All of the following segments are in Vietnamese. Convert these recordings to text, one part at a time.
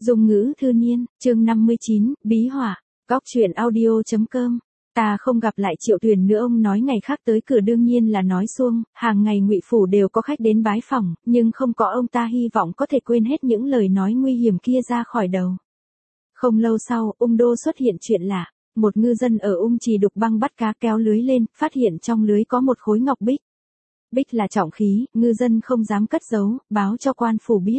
Dung ngữ thư niên, chương 59, bí họa, góc truyện audio.com. Ta không gặp lại Triệu Tuyền nữa. Ông nói ngày khác tới cửa đương nhiên là nói suông, hàng ngày Ngụy phủ đều có khách đến bái phỏng, nhưng không có ông ta hy vọng có thể quên hết những lời nói nguy hiểm kia ra khỏi đầu. Không lâu sau, Ung Đô xuất hiện chuyện lạ. Một ngư dân ở Ung Trì đục băng bắt cá, kéo lưới lên, phát hiện trong lưới có một khối ngọc bích. Bích là trọng khí, ngư dân không dám cất giấu, báo cho quan phủ biết.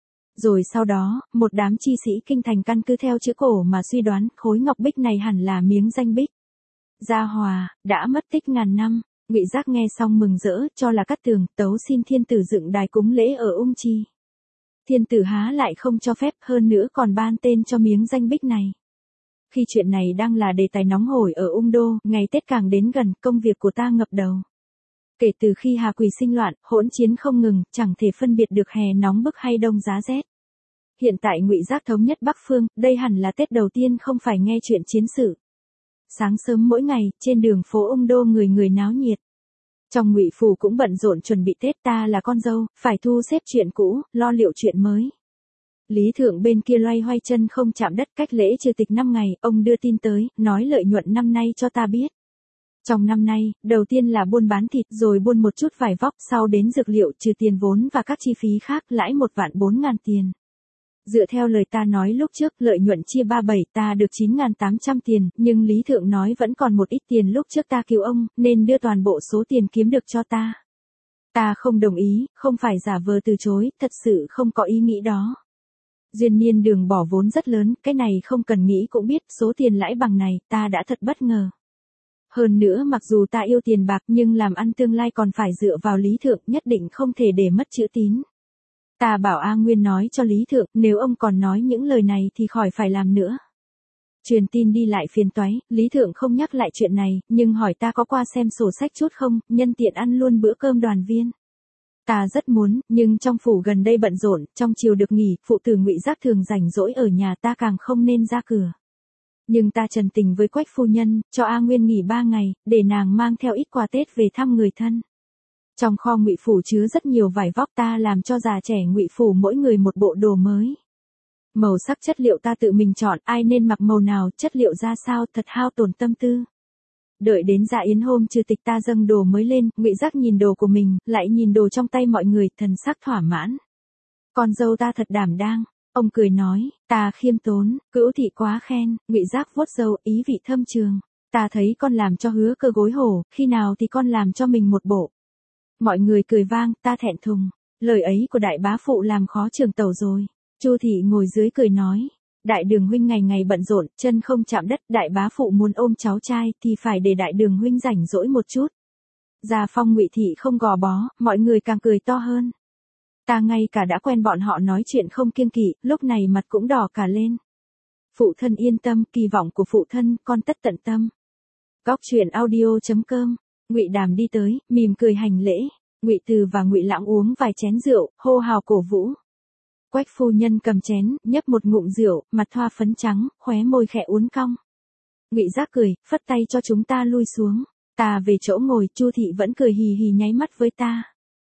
Rồi sau đó, một đám chi sĩ kinh thành căn cứ theo chữ cổ mà suy đoán khối ngọc bích này hẳn là miếng danh bích. Gia Hòa, đã mất tích ngàn năm. Ngụy Giác nghe xong mừng rỡ, cho là Cát Tường tấu xin thiên tử dựng đài cúng lễ ở Ung Trì. Thiên tử há lại không cho phép, hơn nữa còn ban tên cho miếng danh bích này. Khi chuyện này đang là đề tài nóng hổi ở Ung Đô, ngày Tết càng đến gần, công việc của ta ngập đầu. Kể từ khi Hà Quỳ sinh loạn, hỗn chiến không ngừng, chẳng thể phân biệt được hè nóng bức hay đông giá rét. Hiện tại Ngụy Giác thống nhất Bắc Phương, đây hẳn là Tết đầu tiên không phải nghe chuyện chiến sự. Sáng sớm mỗi ngày, trên đường phố Ung Đô người người náo nhiệt. Trong Ngụy phủ cũng bận rộn chuẩn bị Tết, ta là con dâu, phải thu xếp chuyện cũ, lo liệu chuyện mới. Lý Thượng bên kia loay hoay chân không chạm đất. Cách lễ trừ tịch 5 ngày, ông đưa tin tới, nói lợi nhuận năm nay cho ta biết. Trong năm nay, đầu tiên là buôn bán thịt, rồi buôn một chút vải vóc, sau đến dược liệu, trừ tiền vốn và các chi phí khác, lãi 1.400.000 tiền. Dựa theo lời ta nói lúc trước, lợi nhuận chia 37, ta được 9.800 tiền, nhưng Lý Thượng nói vẫn còn một ít tiền lúc trước ta cứu ông, nên đưa toàn bộ số tiền kiếm được cho ta. Ta không đồng ý, không phải giả vờ từ chối, thật sự không có ý nghĩ đó. Duyên Niên Đường bỏ vốn rất lớn, cái này không cần nghĩ cũng biết, số tiền lãi bằng này, ta đã thật bất ngờ. Hơn nữa mặc dù ta yêu tiền bạc nhưng làm ăn tương lai còn phải dựa vào Lý Thượng, nhất định không thể để mất chữ tín. Ta bảo A Nguyên nói cho Lý Thượng, nếu ông còn nói những lời này thì khỏi phải làm nữa. Truyền tin đi lại phiền toái, Lý Thượng không nhắc lại chuyện này, nhưng hỏi ta có qua xem sổ sách chút không, nhân tiện ăn luôn bữa cơm đoàn viên. Ta rất muốn, nhưng trong phủ gần đây bận rộn, trong chiều được nghỉ, phụ tử Ngụy Giác thường rảnh rỗi ở nhà, ta càng không nên ra cửa. Nhưng ta trần tình với Quách phu nhân, cho A Nguyên nghỉ 3 ngày, để nàng mang theo ít quà Tết về thăm người thân. Trong kho Ngụy phủ chứa rất nhiều vải vóc, ta làm cho già trẻ Ngụy phủ mỗi người một bộ đồ mới. Màu sắc chất liệu ta tự mình chọn, ai nên mặc màu nào, chất liệu ra sao, thật hao tổn tâm tư. Đợi đến dạ yến hôm trừ tịch ta dâng đồ mới lên, Ngụy Giác nhìn đồ của mình, lại nhìn đồ trong tay mọi người, thần sắc thỏa mãn. Con dâu ta thật đảm đang. Ông cười nói, ta khiêm tốn, Cữu thị quá khen. Ngụy Giác vuốt râu, ý vị thâm trường. Ta thấy con làm cho Hứa Cơ gối hổ, khi nào thì con làm cho mình một bộ. Mọi người cười vang, ta thẹn thùng. Lời ấy của đại bá phụ làm khó Trường Tẩu rồi. Chu thị ngồi dưới cười nói, Đại Đường huynh ngày ngày bận rộn, chân không chạm đất, đại bá phụ muốn ôm cháu trai thì phải để Đại Đường huynh rảnh rỗi một chút. Gia phong Ngụy thị không gò bó, mọi người càng cười to hơn. Ta ngay cả đã quen bọn họ nói chuyện không kiêng kỵ, lúc này mặt cũng đỏ cả lên. Phụ thân yên tâm, kỳ vọng của phụ thân, con tất tận tâm. Góc truyện audio.com. Ngụy Đàm đi tới, mỉm cười hành lễ. Ngụy Từ và Ngụy Lãng uống vài chén rượu, hô hào cổ vũ. Quách phu nhân cầm chén, nhấp một ngụm rượu, mặt thoa phấn trắng, khóe môi khẽ uốn cong. Ngụy Giác cười, phất tay cho chúng ta lui xuống. Ta về chỗ ngồi, Chu thị vẫn cười hì hì nháy mắt với ta.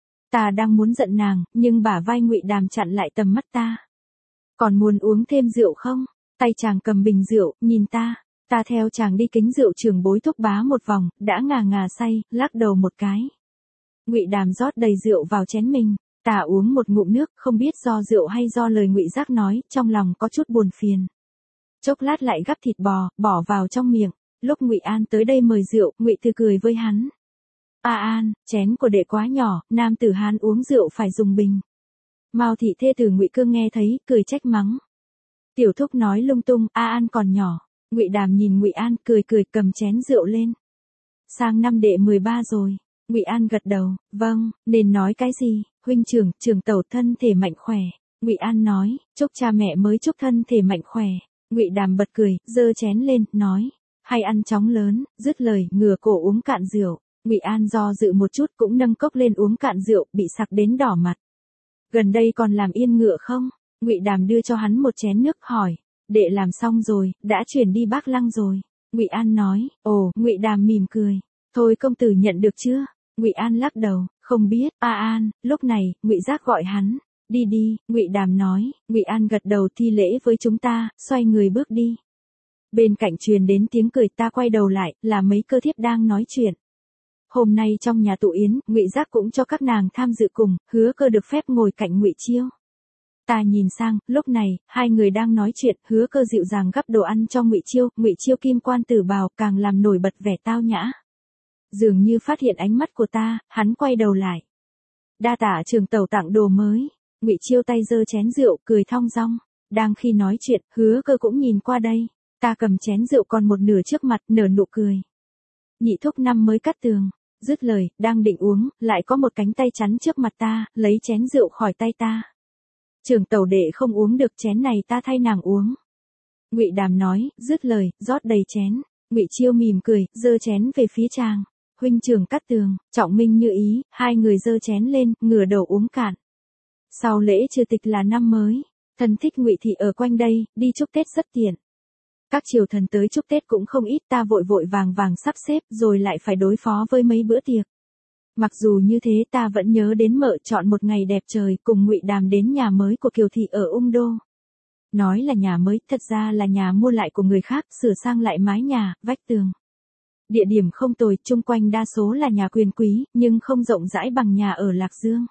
Ta đang muốn giận nàng, nhưng bả vai Ngụy Đàm chặn lại tầm mắt ta. Còn muốn uống thêm rượu không? Tay chàng cầm bình rượu, nhìn ta. Ta theo chàng đi kính rượu trưởng bối Thúc Bá một vòng, đã ngà ngà say, lắc đầu một cái. Ngụy Đàm rót đầy rượu vào chén mình. Ta uống một ngụm nước, không biết do rượu hay do lời Ngụy Giác nói, trong lòng có chút buồn phiền. Chốc lát lại gắp thịt bò, bỏ vào trong miệng. Lúc Ngụy An tới đây mời rượu, Ngụy Từ cười với hắn. A An, chén của đệ quá nhỏ, nam tử Hán uống rượu phải dùng bình. Mao thị thê tử Ngụy Cương nghe thấy, cười trách mắng. Tiểu thúc nói lung tung, A An còn nhỏ. Ngụy Đàm nhìn Ngụy An, cười cười cầm chén rượu lên. Sang năm đệ 13 rồi. Ngụy An gật đầu, vâng, nên nói cái gì, huynh trưởng, Trường Tẩu thân thể mạnh khỏe. Ngụy An nói, chúc cha mẹ mới chúc thân thể mạnh khỏe. Ngụy Đàm bật cười, giơ chén lên, nói, hay ăn chóng lớn, dứt lời, ngửa cổ uống cạn rượu. Ngụy An do dự một chút cũng nâng cốc lên uống cạn rượu, bị sặc đến đỏ mặt. Gần đây còn làm yên ngựa không? Ngụy Đàm đưa cho hắn một chén nước, hỏi, đệ làm xong rồi, đã chuyển đi Bác Lăng rồi. Ngụy An nói, ồ, Ngụy Đàm mỉm cười, thôi công tử nhận được chưa? Ngụy An lắc đầu, không biết. A An, lúc này, Ngụy Giác gọi hắn. Đi đi, Ngụy Đàm nói. Ngụy An gật đầu thi lễ với chúng ta, xoay người bước đi. Bên cạnh truyền đến tiếng cười, ta quay đầu lại, là mấy cơ thiếp đang nói chuyện. Hôm nay trong nhà tụ yến, Ngụy Giác cũng cho các nàng tham dự cùng, Hứa Cơ được phép ngồi cạnh Ngụy Chiêu. Ta nhìn sang, lúc này, hai người đang nói chuyện, Hứa Cơ dịu dàng gắp đồ ăn cho Ngụy Chiêu kim quan tử bào càng làm nổi bật vẻ tao nhã. Dường như phát hiện ánh mắt của ta, hắn quay đầu lại. Đa tạ Trường tẩu tặng đồ mới. Ngụy Chiêu tay giơ chén rượu, cười thong dong. Đang khi nói chuyện, Hứa Cơ cũng nhìn qua đây. Ta cầm chén rượu còn một nửa trước mặt, nở nụ cười. Nhị thúc năm mới cắt tường. Dứt lời, đang định uống, lại có một cánh tay chắn trước mặt ta, lấy chén rượu khỏi tay ta. Trường tẩu đệ không uống được, chén này ta thay nàng uống. Ngụy Đàm nói, dứt lời, rót đầy chén. Ngụy Chiêu mỉm cười, giơ chén về phía chàng. Huynh Trường cắt tường, trọng minh như ý, hai người giơ chén lên, ngửa đầu uống cạn. Sau lễ trừ tịch là năm mới, thân thích Ngụy thị ở quanh đây, đi chúc Tết rất tiện. Các triều thần tới chúc Tết cũng không ít, ta vội vội vàng vàng sắp xếp, rồi lại phải đối phó với mấy bữa tiệc. Mặc dù như thế ta vẫn nhớ đến mợ chọn một ngày đẹp trời cùng Ngụy Đàm đến nhà mới của Kiều thị ở Ung Đô. Nói là nhà mới, thật ra là nhà mua lại của người khác, sửa sang lại mái nhà, vách tường. Địa điểm không tồi, chung quanh đa số là nhà quyền quý, nhưng không rộng rãi bằng nhà ở Lạc Dương.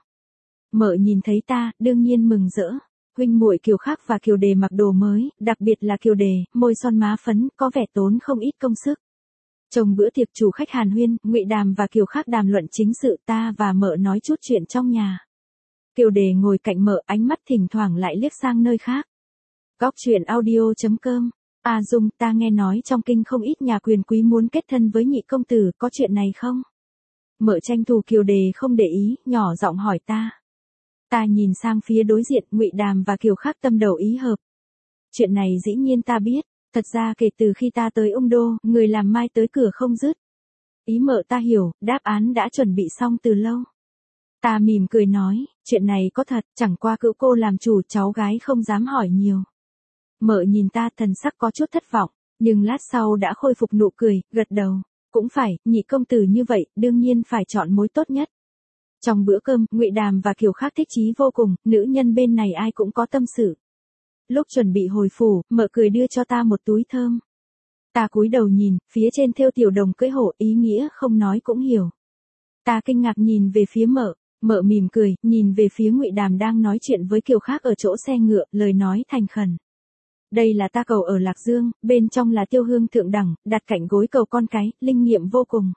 Mợ nhìn thấy ta, đương nhiên mừng rỡ. Huynh muội Kiều Khắc và Kiều Đề mặc đồ mới, đặc biệt là Kiều Đề, môi son má phấn, có vẻ tốn không ít công sức. Trong bữa tiệc chủ khách hàn huyên, Ngụy Đàm và Kiều Khắc đàm luận chính sự, ta và mợ nói chút chuyện trong nhà. Kiều Đề ngồi cạnh mợ, ánh mắt thỉnh thoảng lại liếc sang nơi khác. Góc truyện audio.com. À Dung, ta nghe nói trong kinh không ít nhà quyền quý muốn kết thân với nhị công tử, có chuyện này không? Mợ tranh thủ Kiều Đề không để ý, nhỏ giọng hỏi ta. Ta nhìn sang phía đối diện, Ngụy Đàm và Kiều Khắc tâm đầu ý hợp. Chuyện này dĩ nhiên ta biết, thật ra kể từ khi ta tới Ung Đô, người làm mai tới cửa không dứt. Ý mợ ta hiểu, đáp án đã chuẩn bị xong từ lâu. Ta mỉm cười nói, chuyện này có thật, chẳng qua cữu cô làm chủ, cháu gái không dám hỏi nhiều. Mợ nhìn ta, thần sắc có chút thất vọng, nhưng lát sau đã khôi phục nụ cười, gật đầu. Cũng phải, nhị công tử như vậy, đương nhiên phải chọn mối tốt nhất. Trong bữa cơm, Ngụy Đàm và Kiều Khắc thích chí vô cùng, nữ nhân bên này ai cũng có tâm sự. Lúc chuẩn bị hồi phủ, mợ cười đưa cho ta một túi thơm. Ta cúi đầu nhìn, phía trên thêu tiểu đồng cưỡi hổ, ý nghĩa không nói cũng hiểu. Ta kinh ngạc nhìn về phía mợ, mợ mỉm cười, nhìn về phía Ngụy Đàm đang nói chuyện với Kiều Khắc ở chỗ xe ngựa, lời nói thành khẩn. Đây là ta cầu ở Lạc Dương, bên trong là tiêu hương thượng đẳng, đặt cạnh gối cầu con cái, linh nghiệm vô cùng.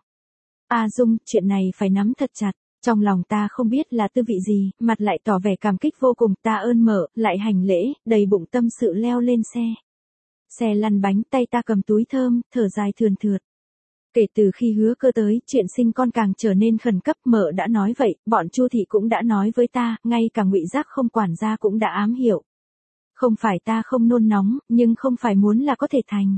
A Dung, chuyện này phải nắm thật chặt. Trong lòng ta không biết là tư vị gì, mặt lại tỏ vẻ cảm kích vô cùng, ta ơn mợ, lại hành lễ, đầy bụng tâm sự leo lên xe. Xe lăn bánh, tay ta cầm túi thơm, thở dài thườn thượt. Kể từ khi Hứa Cơ tới, chuyện sinh con càng trở nên khẩn cấp, mợ đã nói vậy, bọn Chu thị cũng đã nói với ta, ngay cả Ngụy Giác không quản gia cũng đã ám hiểu. Không phải ta không nôn nóng, nhưng không phải muốn là có thể thành.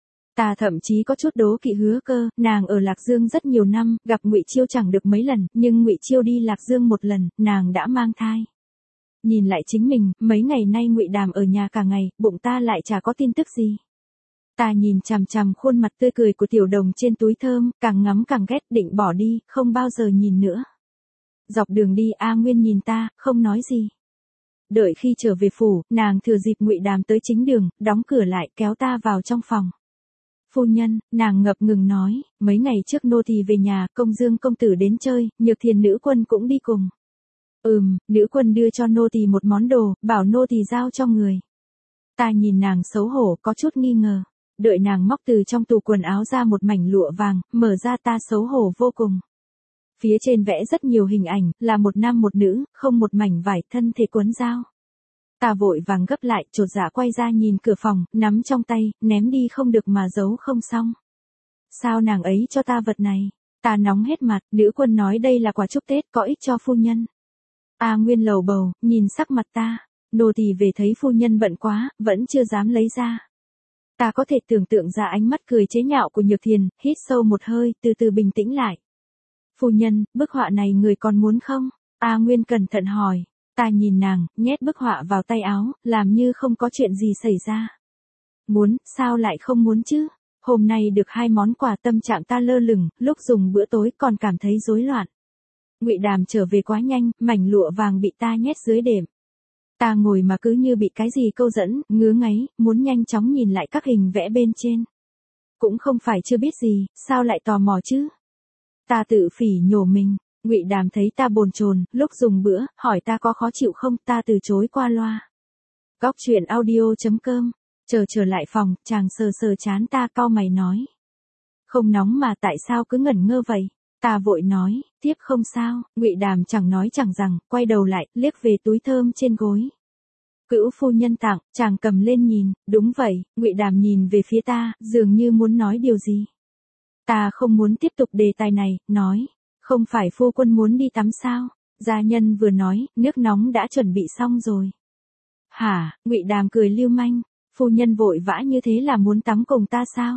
Ta thậm chí có chút đố kỵ Hứa Cơ, nàng ở Lạc Dương rất nhiều năm, gặp Ngụy Chiêu chẳng được mấy lần, nhưng Ngụy Chiêu đi Lạc Dương một lần, nàng đã mang thai. Nhìn lại chính mình, mấy ngày nay Ngụy Đàm ở nhà cả ngày, bụng ta lại chả có tin tức gì. Ta nhìn chằm chằm khuôn mặt tươi cười của tiểu đồng trên túi thơm, càng ngắm càng ghét, định bỏ đi, không bao giờ nhìn nữa. Dọc đường đi A Nguyên nhìn ta, không nói gì. Đợi khi trở về phủ, nàng thừa dịp Ngụy Đàm tới chính đường, đóng cửa lại, kéo ta vào trong phòng. Phu nhân, nàng ngập ngừng nói, mấy ngày trước nô tỳ về nhà, Công Dương công tử đến chơi, Nhược Thiền nữ quân cũng đi cùng. Nữ quân đưa cho nô tỳ một món đồ, bảo nô tỳ giao cho người. Ta nhìn nàng xấu hổ, có chút nghi ngờ. Đợi nàng móc từ trong tủ quần áo ra một mảnh lụa vàng, mở ra ta xấu hổ vô cùng. Phía trên vẽ rất nhiều hình ảnh, là một nam một nữ, không một mảnh vải, thân thể quấn dao. Ta vội vàng gấp lại, chột dạ quay ra nhìn cửa phòng, nắm trong tay, ném đi không được mà giấu không xong. Sao nàng ấy cho ta vật này? Ta nóng hết mặt, nữ quân nói đây là quà chúc Tết, có ích cho phu nhân. A Nguyên lầu bầu, nhìn sắc mặt ta, nô tỳ về thấy phu nhân bận quá, vẫn chưa dám lấy ra. Ta có thể tưởng tượng ra ánh mắt cười chế nhạo của Nhược Thiền, hít sâu một hơi, từ từ bình tĩnh lại. Phu nhân, bức họa này người còn muốn không? A Nguyên cẩn thận hỏi. Ta nhìn nàng, nhét bức họa vào tay áo, làm như không có chuyện gì xảy ra. Muốn, sao lại không muốn chứ? Hôm nay được 2 món quà, tâm trạng ta lơ lửng, lúc dùng bữa tối còn cảm thấy rối loạn. Ngụy Đàm trở về quá nhanh, mảnh lụa vàng bị ta nhét dưới đệm. Ta ngồi mà cứ như bị cái gì câu dẫn, ngứa ngáy, muốn nhanh chóng nhìn lại các hình vẽ bên trên. Cũng không phải chưa biết gì, sao lại tò mò chứ? Ta tự phỉ nhổ mình. Ngụy Đàm thấy ta bồn chồn, lúc dùng bữa, hỏi ta có khó chịu không, ta từ chối qua loa. Góc chuyện audio.com. Trở lại phòng, chàng sờ sờ chán ta, cau mày nói. Không nóng mà tại sao cứ ngẩn ngơ vậy? Ta vội nói, tiếp không sao. Ngụy Đàm chẳng nói chẳng rằng, quay đầu lại, liếc về túi thơm trên gối. Cữu phu nhân tặng, chàng cầm lên nhìn, đúng vậy. Ngụy Đàm nhìn về phía ta, dường như muốn nói điều gì. Ta không muốn tiếp tục đề tài này, nói, không phải phu quân muốn đi tắm sao? Gia nhân vừa nói, nước nóng đã chuẩn bị xong rồi. Hả? Ngụy Đàm cười lưu manh, phu nhân vội vã như thế là muốn tắm cùng ta sao?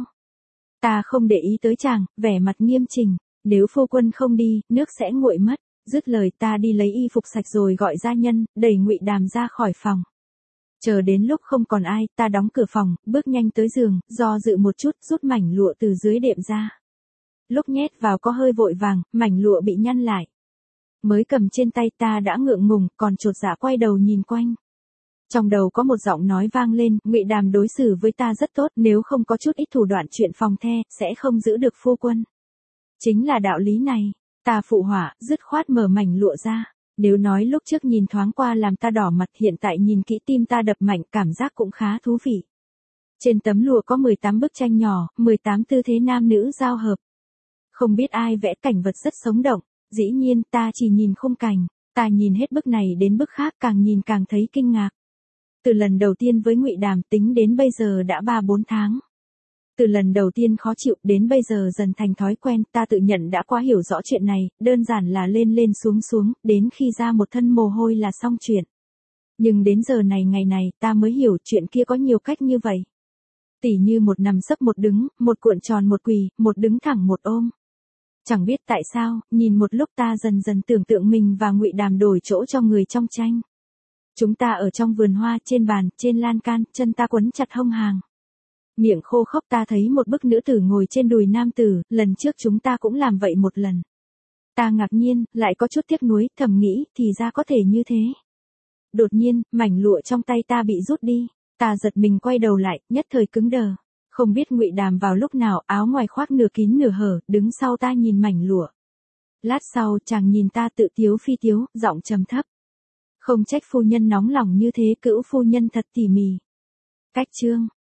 Ta không để ý tới chàng, vẻ mặt nghiêm chỉnh, nếu phu quân không đi, nước sẽ nguội mất. Dứt lời ta đi lấy y phục sạch rồi gọi gia nhân, đẩy Ngụy Đàm ra khỏi phòng. Chờ đến lúc không còn ai, ta đóng cửa phòng, bước nhanh tới giường, do dự một chút, rút mảnh lụa từ dưới đệm ra. Lúc nhét vào có hơi vội vàng, mảnh lụa bị nhăn lại. Mới cầm trên tay ta đã ngượng ngùng, còn chột dạ quay đầu nhìn quanh. Trong đầu có một giọng nói vang lên, Ngụy Đàm đối xử với ta rất tốt, nếu không có chút ít thủ đoạn chuyện phòng the, sẽ không giữ được phu quân. Chính là đạo lý này, ta phụ họa, dứt khoát mở mảnh lụa ra. Nếu nói lúc trước nhìn thoáng qua làm ta đỏ mặt, hiện tại nhìn kỹ tim ta đập mạnh, cảm giác cũng khá thú vị. Trên tấm lụa có 18 bức tranh nhỏ, 18 tư thế nam nữ giao hợp. Không biết ai vẽ cảnh vật rất sống động, dĩ nhiên ta chỉ nhìn khung cảnh, ta nhìn hết bức này đến bức khác, càng nhìn càng thấy kinh ngạc. Từ lần đầu tiên với Ngụy Đàm tính đến bây giờ đã 3-4 tháng. Từ lần đầu tiên khó chịu đến bây giờ dần thành thói quen, ta tự nhận đã quá hiểu rõ chuyện này, đơn giản là lên lên xuống xuống, đến khi ra một thân mồ hôi là xong chuyện. Nhưng đến giờ này ngày này, ta mới hiểu chuyện kia có nhiều cách như vậy. Tỉ như một nằm sấp một đứng, một cuộn tròn một quỳ, một đứng thẳng một ôm. Chẳng biết tại sao, nhìn một lúc ta dần dần tưởng tượng mình và Ngụy Đàm đổi chỗ cho người trong tranh. Chúng ta ở trong vườn hoa, trên bàn, trên lan can, chân ta quấn chặt hông hàng. Miệng khô khốc, ta thấy một bức nữ tử ngồi trên đùi nam tử, lần trước chúng ta cũng làm vậy một lần. Ta ngạc nhiên, lại có chút tiếc nuối, thầm nghĩ, thì ra có thể như thế. Đột nhiên, mảnh lụa trong tay ta bị rút đi, ta giật mình quay đầu lại, nhất thời cứng đờ. Không biết Ngụy Đàm vào lúc nào, áo ngoài khoác nửa kín nửa hở, đứng sau ta nhìn mảnh lụa. Lát sau, chàng nhìn ta tự tiếu phi tiếu, giọng trầm thấp. Không trách phu nhân nóng lòng như thế, cữu phu nhân thật tỉ mỉ. Cách chương